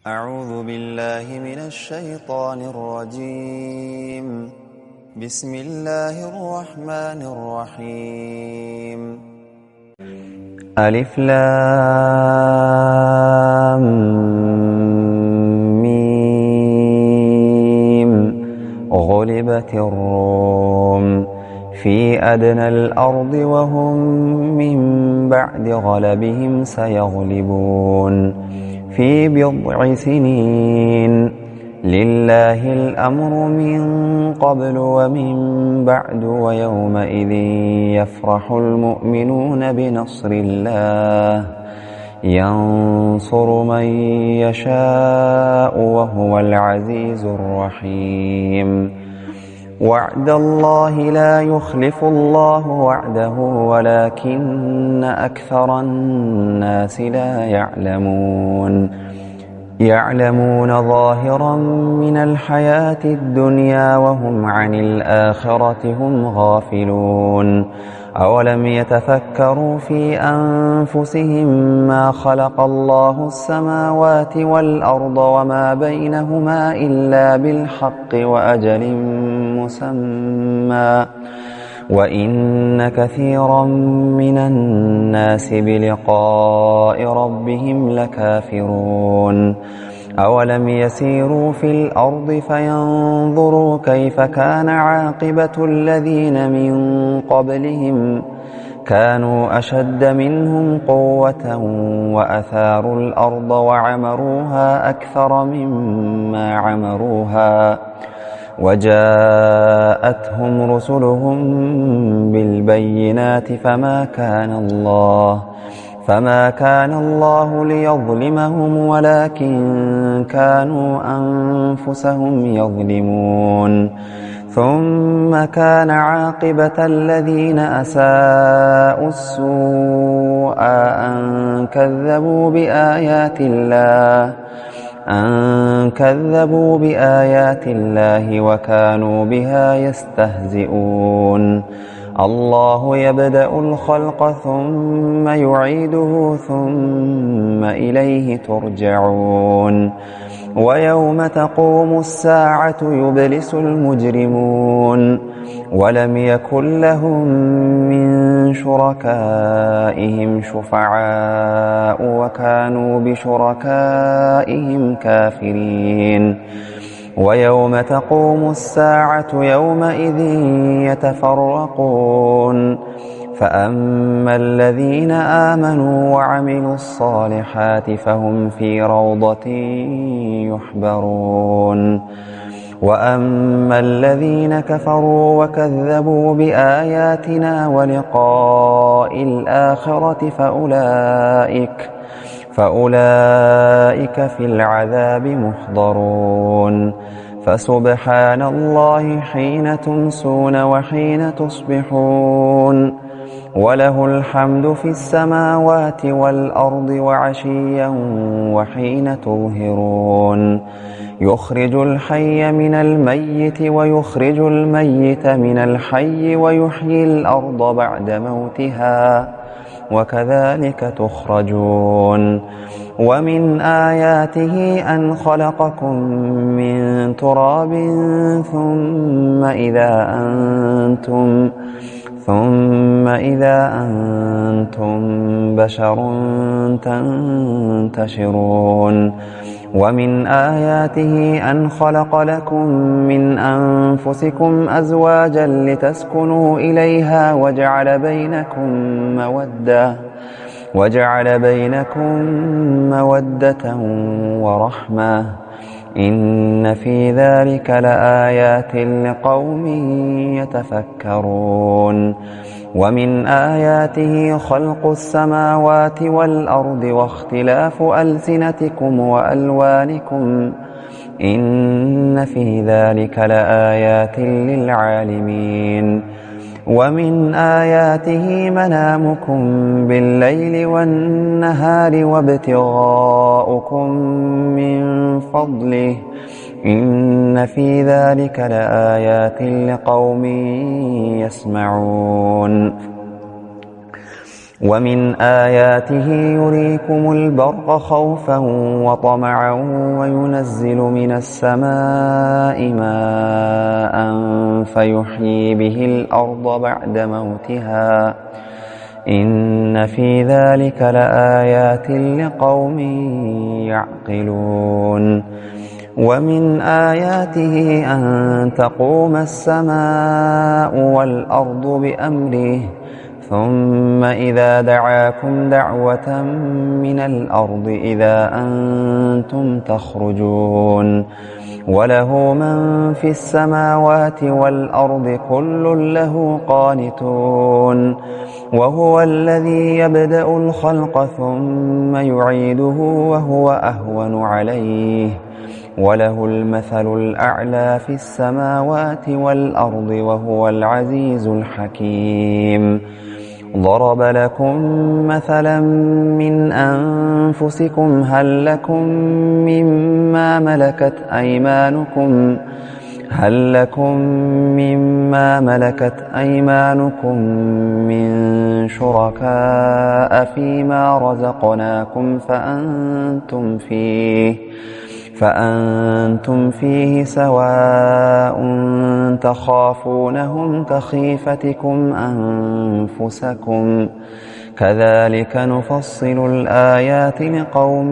أعوذ بالله من الشيطان الرجيم. بسم الله الرحمن الرحيم. ألف لام ميم. غلبت الروم في أدنى الأرض وهم من بعد غلبهم سيغلبون في بضع سنين. لله الأمر من قبل ومن بعد ويومئذ يفرح المؤمنون بنصر الله ينصر من يشاء وهو العزيز الرحيم. وعد الله لا يخلف الله وعده ولكن أكثر الناس لا يعلمون ظاهرا من الحياة الدنيا وهم عن الآخرة هم غافلون. أولم يتفكروا في أنفسهم ما خلق الله السماوات والأرض وما بينهما إلا بالحق وأجل مسمى وإن كثيرا من الناس بلقاء ربهم لكافرون. أولم يسيروا في الأرض فينظروا كيف كان عاقبة الذين من قبلهم كانوا أشد منهم قوة وأثاروا الأرض وعمروها أكثر مما عمروها وجاءتهم رسلهم بالبينات فما كان الله ليظلمهم ولكن كانوا أنفسهم يظلمون. ثم كان عاقبة الذين أساءوا السوء أن كذبوا بآيات الله وكانوا بها يستهزئون. الله يبدأ الخلق ثم يعيده ثم إليه ترجعون. ويوم تقوم الساعة يبلس المجرمون ولم يكن لهم من شركائهم شفعاء وكانوا بشركائهم كافرين. ويوم تقوم الساعة يومئذ يتفرقون فأما الذين آمنوا وعملوا الصالحات فهم في روضة يحبرون. وأما الذين كفروا وكذبوا بآياتنا ولقاء الآخرة فأولئك في العذاب محضرون. فسبحان الله حين تمسون وحين تصبحون وله الحمد في السماوات والأرض وعشيا وحين تظهرون. يخرج الحي من الميت ويخرج الميت من الحي ويحيي الأرض بعد موتها وكذلك تخرجون. ومن آياته أن خلقكم من تراب ثم إذا أنتم بشر تنتشرون. ومن آياته أن خلق لكم من أنفسكم أزواجا لتسكنوا إليها وجعل بينكم مودة ورحمة. إن في ذلك لآيات لقوم يتفكرون. ومن آياته خلق السماوات والأرض واختلاف ألسنتكم وألوانكم إن في ذلك لآيات للعالمين. ومن آياته منامكم بالليل والنهار وابتغاؤكم من فضله إن في ذلك لآيات لقوم يسمعون. ومن آياته يريكم البرق خوفا وطمعا وينزل من السماء ماء فيحيي به الأرض بعد موتها إن في ذلك لآيات لقوم يعقلون ومن آياته أن تقوم السماء والأرض بأمره ثم إذا دعاكم دعوة من الأرض إذا أنتم تخرجون وله من في السماوات والأرض كل له قانتون وهو الذي يبدأ الخلق ثم يعيده وهو أهون عليه وله المثل الأعلى في السماوات والأرض وهو العزيز الحكيم ضرب لكم مثلا من أنفسكم هل لكم مما ملكت أيمانكم من شركاء فيما رزقناكم فأنتم فيه سواء تخافونهم كخيفتكم أنفسكم كذلك نفصل الآيات لقوم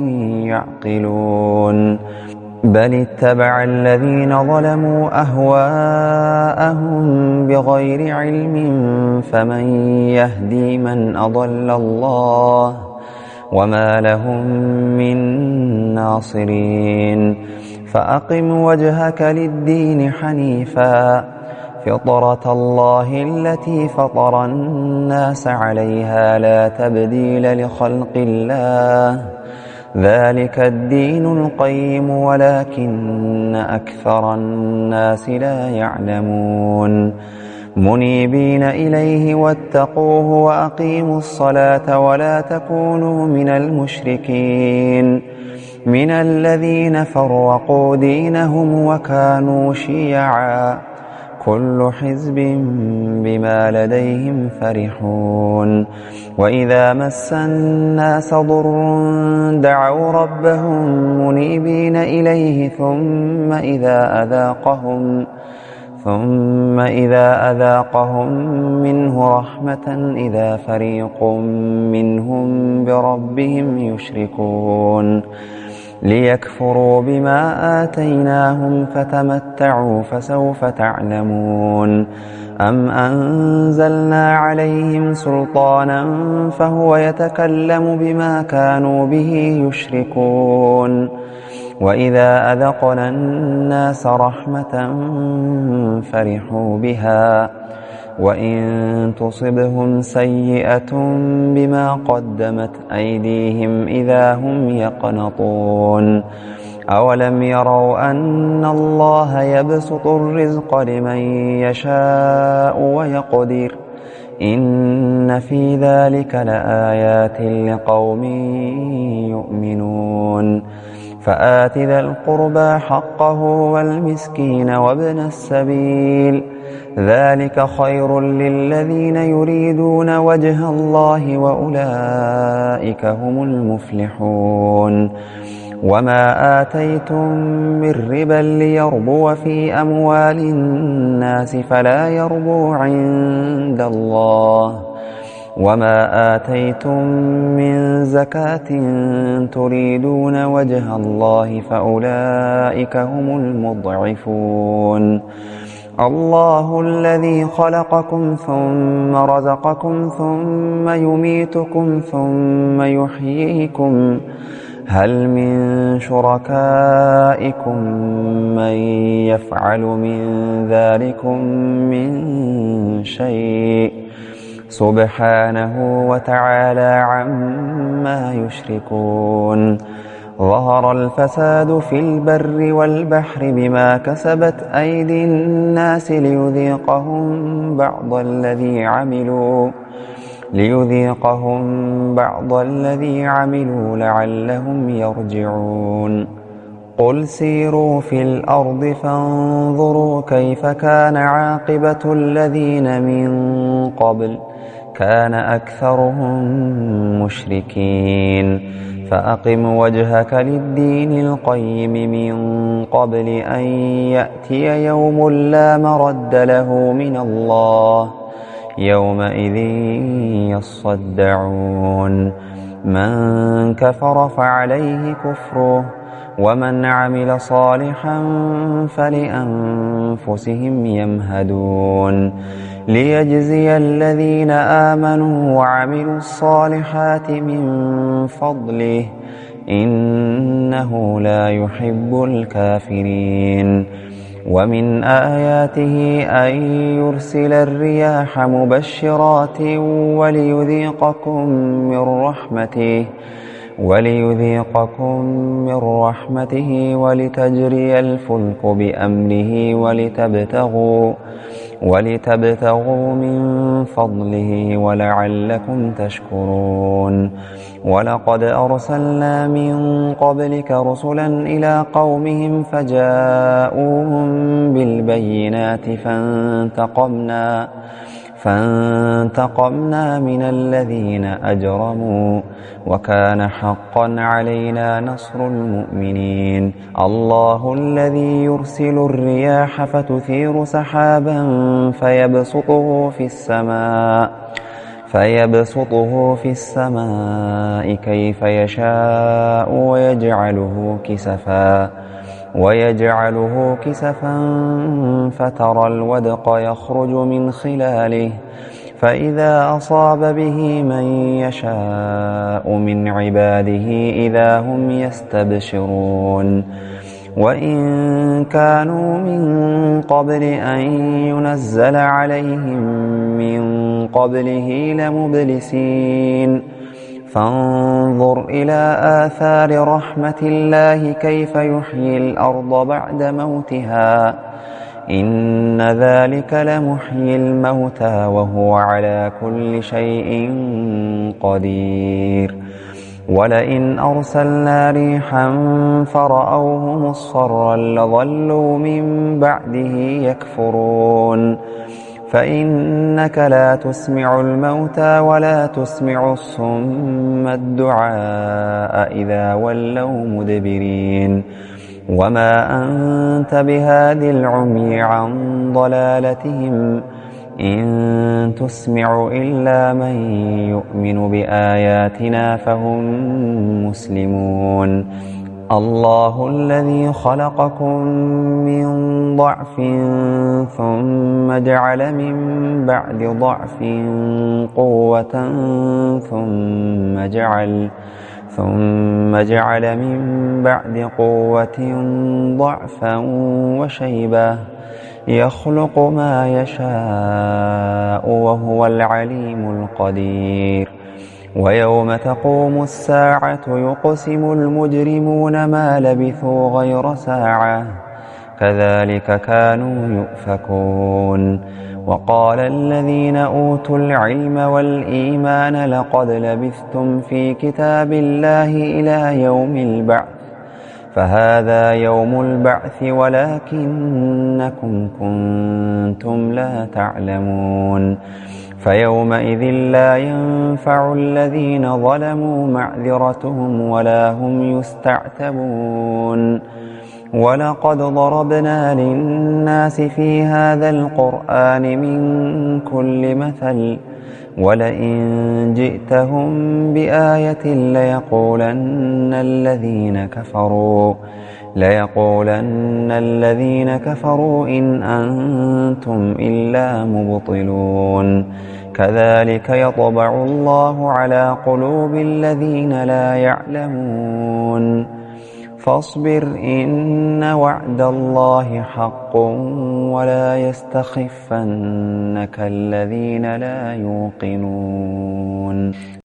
يعقلون بل اتبع الذين ظلموا أهواءهم بغير علم فمن يهدي من أضل الله وما لهم من ناصرين فأقم وجهك للدين حنيفا فطرة الله التي فطر الناس عليها لا تبديل لخلق الله ذلك الدين القيم ولكن أكثر الناس لا يعلمون منيبين إليه واتقوه وأقيموا الصلاة ولا تكونوا من المشركين من الذين فرقوا دينهم وكانوا شيعا كل حزب بما لديهم فرحون وإذا مس الناس ضر دعوا ربهم منيبين إليه ثم إذا أذاقهم منه رحمة إذا فريق منهم بربهم يشركون ليكفروا بما آتيناهم فتمتعوا فسوف تعلمون أم أنزلنا عليهم سلطانا فهو يتكلم بما كانوا به يشركون وإذا أذقنا الناس رحمة فرحوا بها وإن تصبهم سيئة بما قدمت أيديهم إذا هم يقنطون أولم يروا أن الله يبسط الرزق لمن يشاء ويقدر إن في ذلك لآيات لقوم يؤمنون فآت ذا القربى حقه والمسكين وابن السبيل ذلك خير للذين يريدون وجه الله وأولئك هم المفلحون وما آتيتم من ربا ليربو في أموال الناس فلا يربو عند الله وما آتيتم من زكاة تريدون وجه الله فأولئك هم المضعفون الله الذي خلقكم ثم رزقكم ثم يميتكم ثم يحييكم هل من شركائكم من يفعل من ذلكم من شيء سبحانه وتعالى عما يشركون ظهر الفساد في البر والبحر بما كسبت أيدي الناس ليذيقهم بعض الذي عملوا لعلهم يرجعون قل سيروا في الأرض فانظروا كيف كان عاقبة الذين من قبل كان أكثرهم مشركين فأقم وجهك للدين القيم من قبل أن يأتي يوم لا مرد له من الله يومئذ يصدعون من كفر فعليه كفره ومن عمل صالحا فلأنفسهم يمهدون ليجزي الذين آمنوا وعملوا الصالحات من فضله إنه لا يحب الكافرين ومن آياته أن يرسل الرياح مبشرات وليذيقكم من رحمته ولتجري الفلك بأمره ولتبتغوا من فضله ولعلكم تشكرون ولقد أرسلنا من قبلك رسلا إلى قومهم فجاءوهم بالبينات فانتقمنا من الذين أجرموا وكان حقا علينا نصر المؤمنين الله الذي يرسل الرياح فتثير سحابا فيبسطه في السماء كيف يشاء ويجعله كسفا فترى الودق يخرج من خلاله فإذا أصاب به من يشاء من عباده إذا هم يستبشرون وإن كانوا من قبل أن ينزل عليهم من قبله لمبلسين فانظر إلى آثار رحمة الله كيف يحيي الأرض بعد موتها إن ذلك لمحيي الموتى وهو على كل شيء قدير ولئن أرسلنا ريحا فرأوه مصفرا لظلوا من بعده يكفرون فإنك لا تسمع الموتى ولا تسمع الصم الدعاء إذا ولوا مدبرين وما أنت بهاد العمي عن ضلالتهم إن تسمع إلا من يؤمن بآياتنا فهم مسلمون الله الذي خلقكم من ضعف ثم جعل من بعد ضعف قوة ثم جعل من بعد قوة ضعفا وشيبة يخلق ما يشاء وهو العليم القدير ويوم تقوم الساعة يقسم المجرمون ما لبثوا غير ساعة كذلك كانوا يؤفكون وقال الذين أوتوا العلم والإيمان لقد لبثتم في كتاب الله إلى يوم البعث فهذا يوم البعث ولكنكم كنتم لا تعلمون فيومئذ لا ينفع الذين ظلموا معذرتهم ولا هم يستعتبون ولقد ضربنا للناس في هذا القرآن من كل مثل ولئن جئتهم بآية ليقولن الذين كفروا إن أنتم إلا مبطلون كذلك يطبع الله على قلوب الذين لا يعلمون فاصبر إن وعد الله حق ولا يستخفنك الذين لا يوقنون